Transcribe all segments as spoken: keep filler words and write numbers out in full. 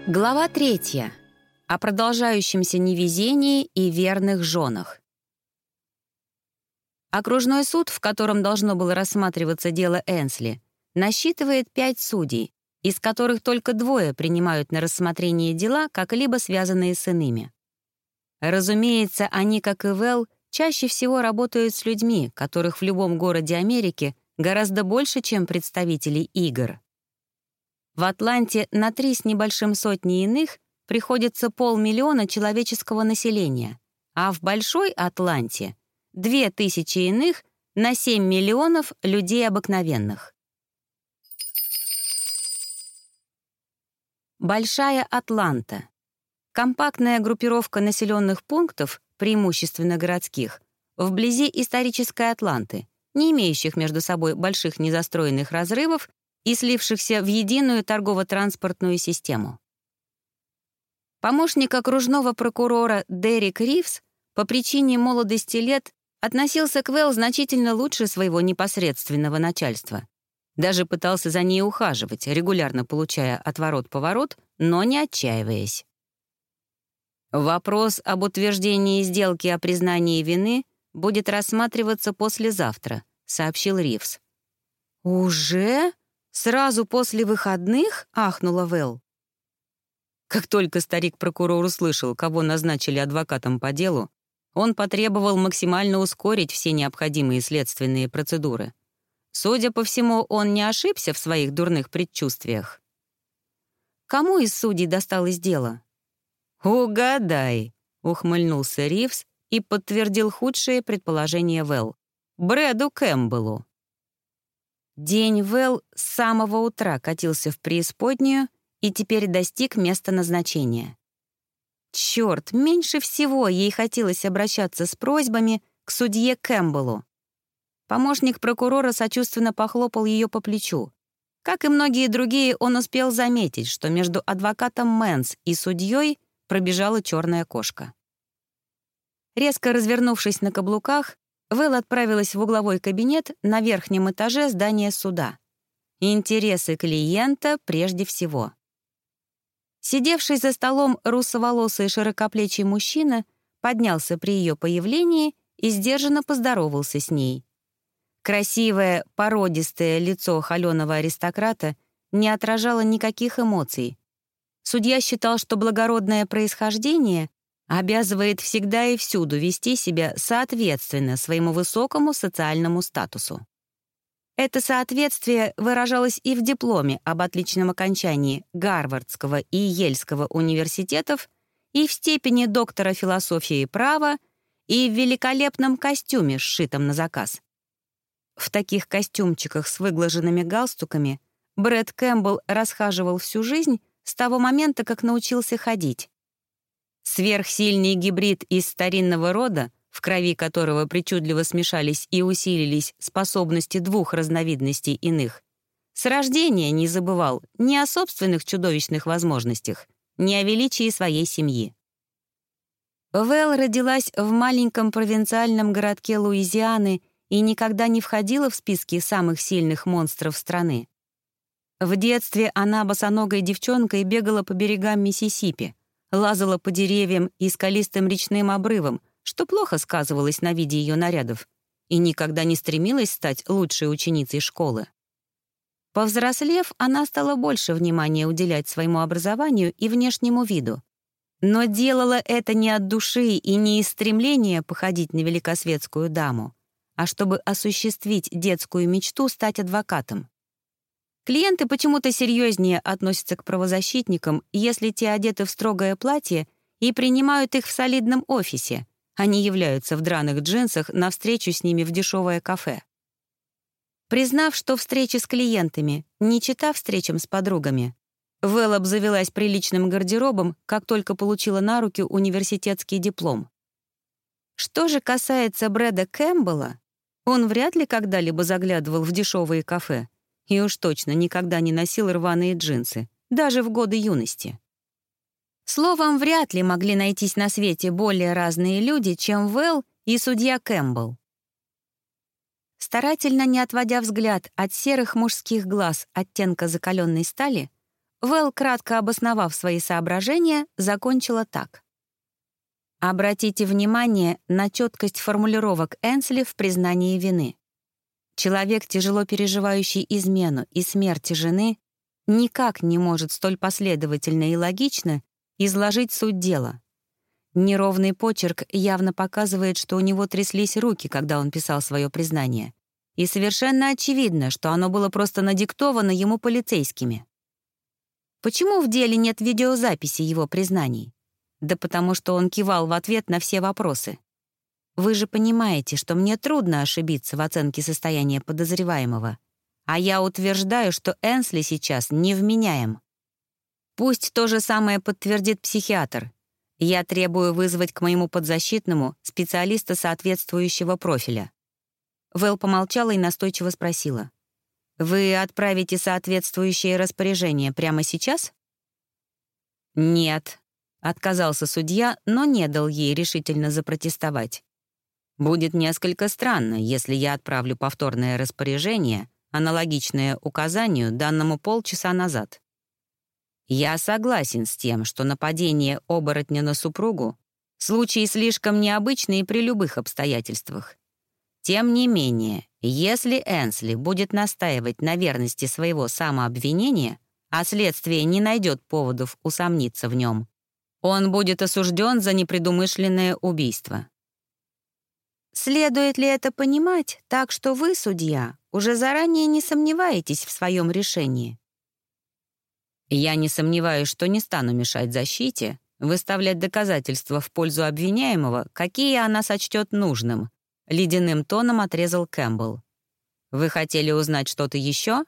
Глава третья. О продолжающемся невезении и верных женах. Окружной суд, в котором должно было рассматриваться дело Энсли, насчитывает пять судей, из которых только двое принимают на рассмотрение дела, как-либо связанные с иными. Разумеется, они, как и Вэл, чаще всего работают с людьми, которых в любом городе Америки гораздо больше, чем представителей игр. В Атланте на три с небольшим сотни иных приходится полмиллиона человеческого населения, а в Большой Атланте — две тысячи иных на семь миллионов людей обыкновенных. Большая Атланта. Компактная группировка населенных пунктов, преимущественно городских, вблизи исторической Атланты, не имеющих между собой больших незастроенных разрывов и слившихся в единую торгово-транспортную систему. Помощник окружного прокурора Дерек Ривз по причине молодости лет относился к Вэл значительно лучше своего непосредственного начальства. Даже пытался за ней ухаживать, регулярно получая отворот-поворот, но не отчаиваясь. Вопрос об утверждении сделки о признании вины будет рассматриваться послезавтра, сообщил Ривз. «Уже? Сразу после выходных?» — ахнула Вэл. Как только старик-прокурор услышал, кого назначили адвокатом по делу, он потребовал максимально ускорить все необходимые следственные процедуры. Судя по всему, он не ошибся в своих дурных предчувствиях. Кому из судей досталось дело? «Угадай», — ухмыльнулся Ривз и подтвердил худшее предположение Вэл. «Брэду Кэмпбеллу». День Вэл с самого утра катился в преисподнюю и теперь достиг места назначения. Черт, меньше всего ей хотелось обращаться с просьбами к судье Кэмпбеллу. Помощник прокурора сочувственно похлопал ее по плечу. Как и многие другие, он успел заметить, что между адвокатом Мэнс и судьей пробежала черная кошка. Резко развернувшись на каблуках, Вэл отправилась в угловой кабинет на верхнем этаже здания суда. Интересы клиента прежде всего. Сидевший за столом русоволосый широкоплечий мужчина поднялся при ее появлении и сдержанно поздоровался с ней. Красивое, породистое лицо холеного аристократа не отражало никаких эмоций. Судья считал, что благородное происхождение обязывает всегда и всюду вести себя соответственно своему высокому социальному статусу. Это соответствие выражалось и в дипломе об отличном окончании Гарвардского и Йельского университетов, и в степени доктора философии и права, и в великолепном костюме, сшитом на заказ. В таких костюмчиках с выглаженными галстуками Брэд Кэмпбелл расхаживал всю жизнь с того момента, как научился ходить. Сверхсильный гибрид из старинного рода, в крови которого причудливо смешались и усилились способности двух разновидностей иных, с рождения не забывал ни о собственных чудовищных возможностях, ни о величии своей семьи. Вэл родилась в маленьком провинциальном городке Луизианы и никогда не входила в списки самых сильных монстров страны. В детстве она босоногой девчонкой бегала по берегам Миссисипи, лазала по деревьям и скалистым речным обрывам, что плохо сказывалось на виде ее нарядов, и никогда не стремилась стать лучшей ученицей школы. Повзрослев, она стала больше внимания уделять своему образованию и внешнему виду. Но делала это не от души и не из стремления походить на великосветскую даму, а чтобы осуществить детскую мечту стать адвокатом. Клиенты почему-то серьезнее относятся к правозащитникам, если те одеты в строгое платье и принимают их в солидном офисе, они являются в драных джинсах на встречу с ними в дешевое кафе. Признав, что встречи с клиентами не чета встречам с подругами, Вэл обзавелась приличным гардеробом, как только получила на руки университетский диплом. Что же касается Брэда Кэмпбелла, он вряд ли когда-либо заглядывал в дешевые кафе и уж точно никогда не носил рваные джинсы, даже в годы юности. Словом, вряд ли могли найтись на свете более разные люди, чем Вэл и судья Кэмпбелл. Старательно не отводя взгляд от серых мужских глаз оттенка закаленной стали, Вэл, кратко обосновав свои соображения, закончила так. Обратите внимание на четкость формулировок Энсли в признании вины. Человек, тяжело переживающий измену и смерть жены, никак не может столь последовательно и логично изложить суть дела. Неровный почерк явно показывает, что у него тряслись руки, когда он писал свое признание. И совершенно очевидно, что оно было просто надиктовано ему полицейскими. Почему в деле нет видеозаписи его признаний? Да потому что он кивал в ответ на все вопросы. Вы же понимаете, что мне трудно ошибиться в оценке состояния подозреваемого. А я утверждаю, что Энсли сейчас невменяем. Пусть то же самое подтвердит психиатр. Я требую вызвать к моему подзащитному специалиста соответствующего профиля. Вэл помолчала и настойчиво спросила. «Вы отправите соответствующее распоряжение прямо сейчас?» «Нет», — отказался судья, но не дал ей решительно запротестовать. «Будет несколько странно, если я отправлю повторное распоряжение, аналогичное указанию, данному полчаса назад. Я согласен с тем, что нападение оборотня на супругу — случай слишком необычный при любых обстоятельствах. Тем не менее, если Энсли будет настаивать на верности своего самообвинения, а следствие не найдет поводов усомниться в нем, он будет осужден за непредумышленное убийство». Следует ли это понимать так, что вы, судья, уже заранее не сомневаетесь в своем решении? Я не сомневаюсь, что не стану мешать защите выставлять доказательства в пользу обвиняемого, какие она сочтет нужным, ледяным тоном отрезал Кэмпбелл. Вы хотели узнать что-то еще?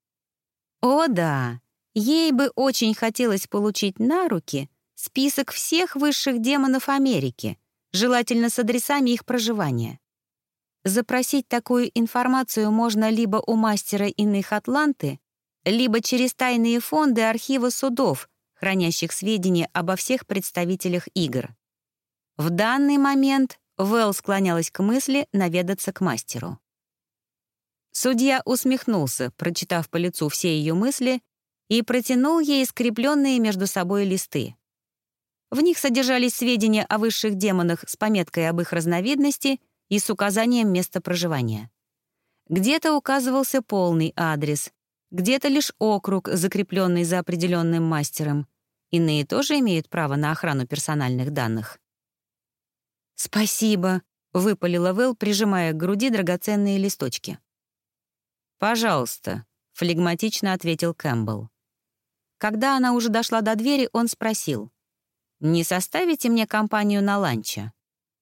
О, да. Ей бы очень хотелось получить на руки список всех высших демонов Америки, желательно с адресами их проживания. Запросить такую информацию можно либо у мастера иных Атланты, либо через тайные фонды архива судов, хранящих сведения обо всех представителях игр. В данный момент Вэл склонялась к мысли наведаться к мастеру. Судья усмехнулся, прочитав по лицу все ее мысли, и протянул ей скрепленные между собой листы. В них содержались сведения о высших демонах с пометкой об их разновидности и с указанием места проживания. Где-то указывался полный адрес, где-то лишь округ, закрепленный за определенным мастером. Иные тоже имеют право на охрану персональных данных. «Спасибо», — выпалила Вэл, прижимая к груди драгоценные листочки. «Пожалуйста», — флегматично ответил Кэмпбелл. Когда она уже дошла до двери, он спросил. «Не составите мне компанию на ланче?»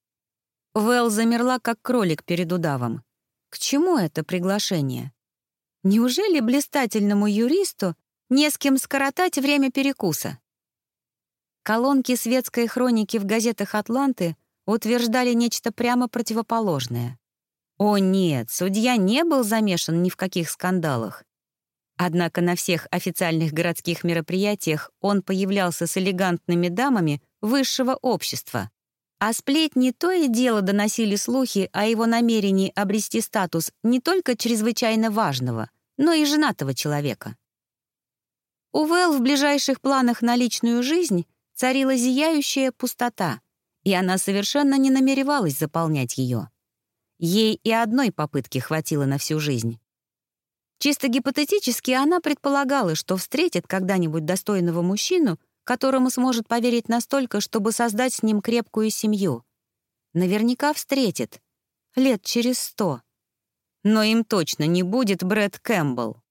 Вэл замерла, как кролик перед удавом. К чему это приглашение? Неужели блистательному юристу не с кем скоротать время перекуса? Колонки светской хроники в газетах Атланты утверждали нечто прямо противоположное. О нет, судья не был замешан ни в каких скандалах. Однако на всех официальных городских мероприятиях он появлялся с элегантными дамами высшего общества, а сплетни то и дело доносили слухи о его намерении обрести статус не только чрезвычайно важного, но и женатого человека. У Вэл в ближайших планах на личную жизнь царила зияющая пустота, и она совершенно не намеревалась заполнять ее. Ей и одной попытки хватило на всю жизнь. Чисто гипотетически она предполагала, что встретит когда-нибудь достойного мужчину, которому сможет поверить настолько, чтобы создать с ним крепкую семью. Наверняка встретит. Лет через сто. Но им точно не будет Брэд Кэмпбелл.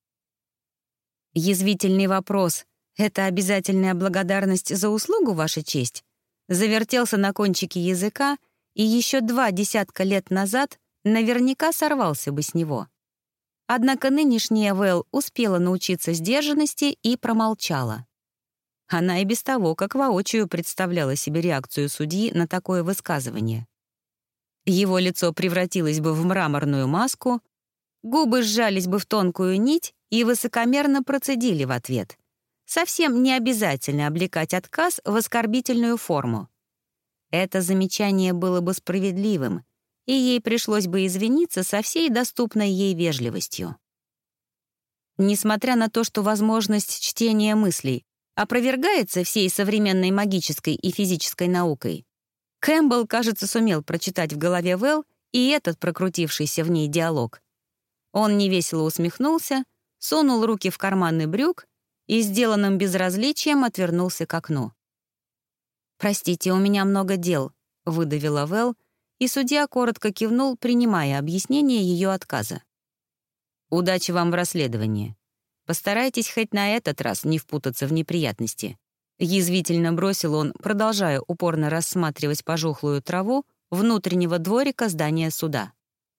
Язвительный вопрос «Это обязательная благодарность за услугу, Ваша честь?» завертелся на кончике языка и еще два десятка лет назад наверняка сорвался бы с него. Однако нынешняя Вэл успела научиться сдержанности и промолчала. Она и без того, как воочию представляла себе реакцию судьи на такое высказывание. Его лицо превратилось бы в мраморную маску, губы сжались бы в тонкую нить и высокомерно процедили в ответ. Совсем не обязательно облекать отказ в оскорбительную форму. Это замечание было бы справедливым, и ей пришлось бы извиниться со всей доступной ей вежливостью. Несмотря на то, что возможность чтения мыслей опровергается всей современной магической и физической наукой, Кэмпбелл, кажется, сумел прочитать в голове Вэл и этот прокрутившийся в ней диалог. Он невесело усмехнулся, сунул руки в карманы брюк и сделанным безразличием отвернулся к окну. «Простите, у меня много дел», — выдавила Вэл, и судья коротко кивнул, принимая объяснение ее отказа. «Удачи вам в расследовании. Постарайтесь хоть на этот раз не впутаться в неприятности», — язвительно бросил он, продолжая упорно рассматривать пожухлую траву внутреннего дворика здания суда.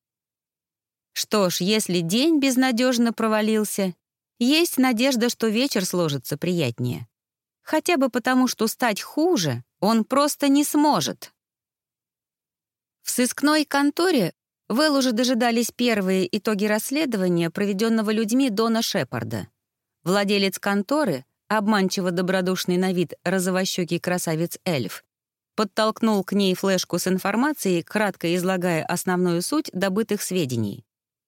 Что ж, если день безнадежно провалился, есть надежда, что вечер сложится приятнее. Хотя бы потому, что стать хуже он просто не сможет. В сыскной конторе Вэл уже дожидались первые итоги расследования, проведенного людьми Дона Шепарда. Владелец конторы, обманчиво добродушный на вид розовощекий красавец-эльф, подтолкнул к ней флешку с информацией, кратко излагая основную суть добытых сведений.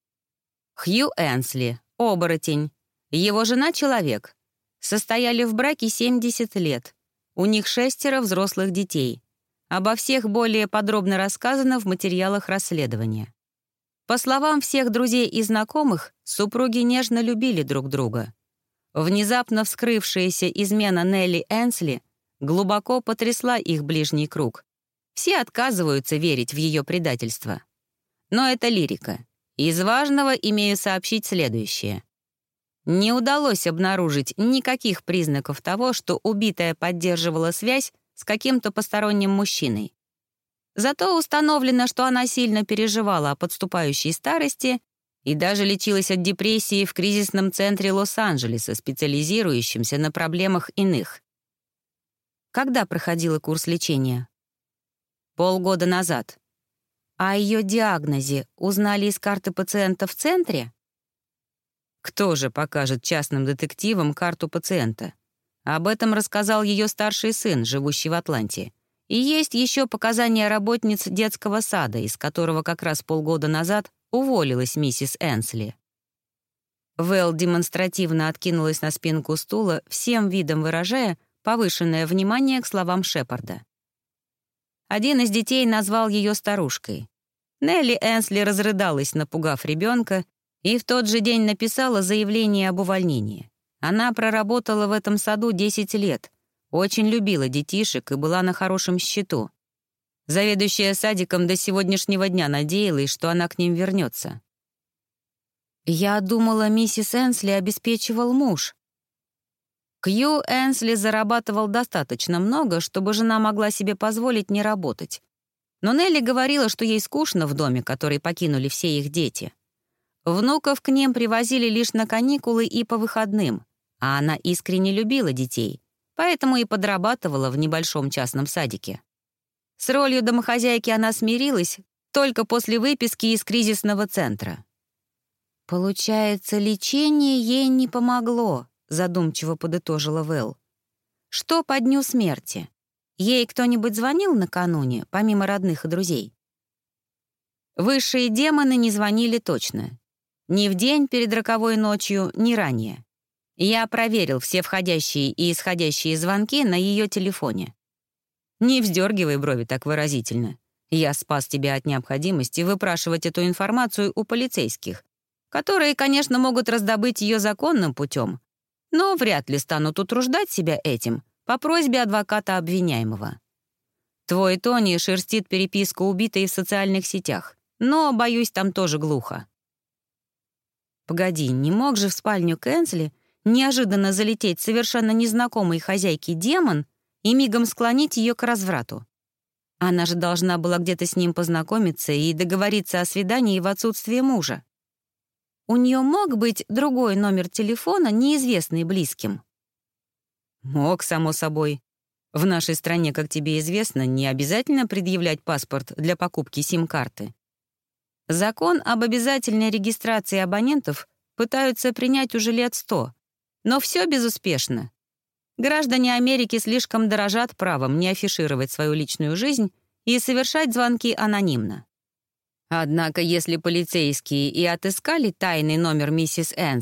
Хью Энсли, оборотень, его жена — человек. Состояли в браке семьдесят лет. У них шестеро взрослых детей. Обо всех более подробно рассказано в материалах расследования. По словам всех друзей и знакомых, супруги нежно любили друг друга. Внезапно вскрывшаяся измена Нелли Энсли глубоко потрясла их ближний круг. Все отказываются верить в ее предательство. Но это лирика. Из важного имею сообщить следующее. Не удалось обнаружить никаких признаков того, что убитая поддерживала связь с каким-то посторонним мужчиной. Зато установлено, что она сильно переживала о подступающей старости и даже лечилась от депрессии в кризисном центре Лос-Анджелеса, специализирующемся на проблемах иных. Когда проходила курс лечения? Полгода назад. О ее диагнозе узнали из карты пациента в центре? Кто же покажет частным детективам карту пациента? Об этом рассказал ее старший сын, живущий в Атланте. И есть еще показания работниц детского сада, из которого как раз полгода назад уволилась миссис Энсли. Вэл демонстративно откинулась на спинку стула, всем видом выражая повышенное внимание к словам Шепарда. Один из детей назвал ее старушкой. Нелли Энсли разрыдалась, напугав ребенка, и в тот же день написала заявление об увольнении. Она проработала в этом саду десять лет, очень любила детишек и была на хорошем счету. Заведующая садиком до сегодняшнего дня надеялась, что она к ним вернется. «Я думала, миссис Энсли обеспечивал муж». Кью Энсли зарабатывал достаточно много, чтобы жена могла себе позволить не работать. Но Нелли говорила, что ей скучно в доме, который покинули все их дети. Внуков к ним привозили лишь на каникулы и по выходным, а она искренне любила детей, поэтому и подрабатывала в небольшом частном садике. С ролью домохозяйки она смирилась только после выписки из кризисного центра. «Получается, лечение ей не помогло», — задумчиво подытожила Вэл. «Что по дню смерти? Ей кто-нибудь звонил накануне, помимо родных и друзей?» Высшие демоны не звонили точно. Ни в день перед роковой ночью, ни ранее. Я проверил все входящие и исходящие звонки на ее телефоне. Не вздергивай брови так выразительно. Я спас тебя от необходимости выпрашивать эту информацию у полицейских, которые, конечно, могут раздобыть ее законным путем, но вряд ли станут утруждать себя этим по просьбе адвоката обвиняемого. Твой Тони шерстит переписку убитой в социальных сетях, но, боюсь, там тоже глухо. Погоди, не мог же в спальню Кэнсли неожиданно залететь совершенно незнакомый хозяйке демон и мигом склонить ее к разврату? Она же должна была где-то с ним познакомиться и договориться о свидании в отсутствие мужа. У нее мог быть другой номер телефона, неизвестный близким? Мог, само собой. В нашей стране, как тебе известно, не обязательно предъявлять паспорт для покупки сим-карты. Закон об обязательной регистрации абонентов пытаются принять уже лет сто, но все безуспешно. Граждане Америки слишком дорожат правом не афишировать свою личную жизнь и совершать звонки анонимно. Однако, если полицейские и отыскали тайный номер миссис Энсли,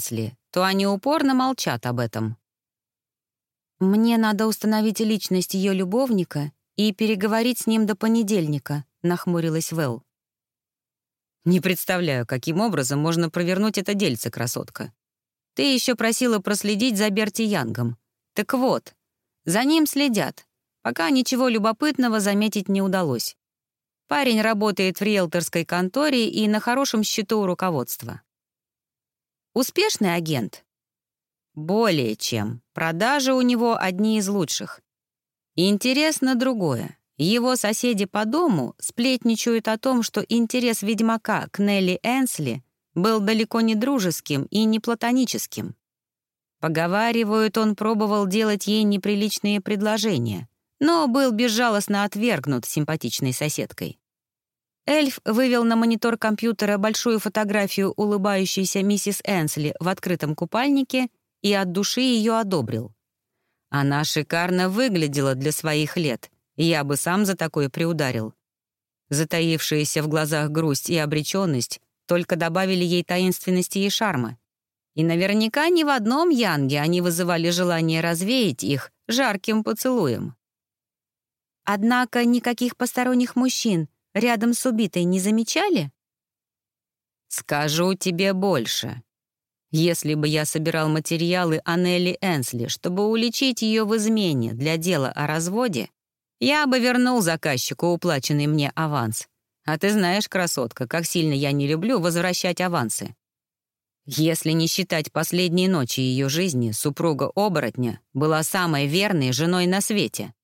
то они упорно молчат об этом. «Мне надо установить личность ее любовника и переговорить с ним до понедельника», — нахмурилась Вэл. «Не представляю, каким образом можно провернуть это дельце, красотка. Ты еще просила проследить за Берти Янгом. Так вот, за ним следят, пока ничего любопытного заметить не удалось. Парень работает в риэлторской конторе и на хорошем счету у руководства. Успешный агент? Более чем. Продажи у него одни из лучших. Интересно другое. Его соседи по дому сплетничают о том, что интерес ведьмака к Нелли Энсли был далеко не дружеским и не платоническим. Поговаривают, он пробовал делать ей неприличные предложения, но был безжалостно отвергнут симпатичной соседкой. Эльф вывел на монитор компьютера большую фотографию улыбающейся миссис Энсли в открытом купальнике и от души ее одобрил. Она шикарно выглядела для своих лет, я бы сам за такое приударил. Затаившаяся в глазах грусть и обреченность только добавили ей таинственности и шарма. И наверняка ни в одном Янге они вызывали желание развеять их жарким поцелуем. Однако никаких посторонних мужчин рядом с убитой не замечали? Скажу тебе больше. Если бы я собирал материалы о Нелли Энсли, чтобы уличить ее в измене для дела о разводе, я бы вернул заказчику уплаченный мне аванс. А ты знаешь, красотка, как сильно я не люблю возвращать авансы. Если не считать последней ночи ее жизни, супруга оборотня была самой верной женой на свете.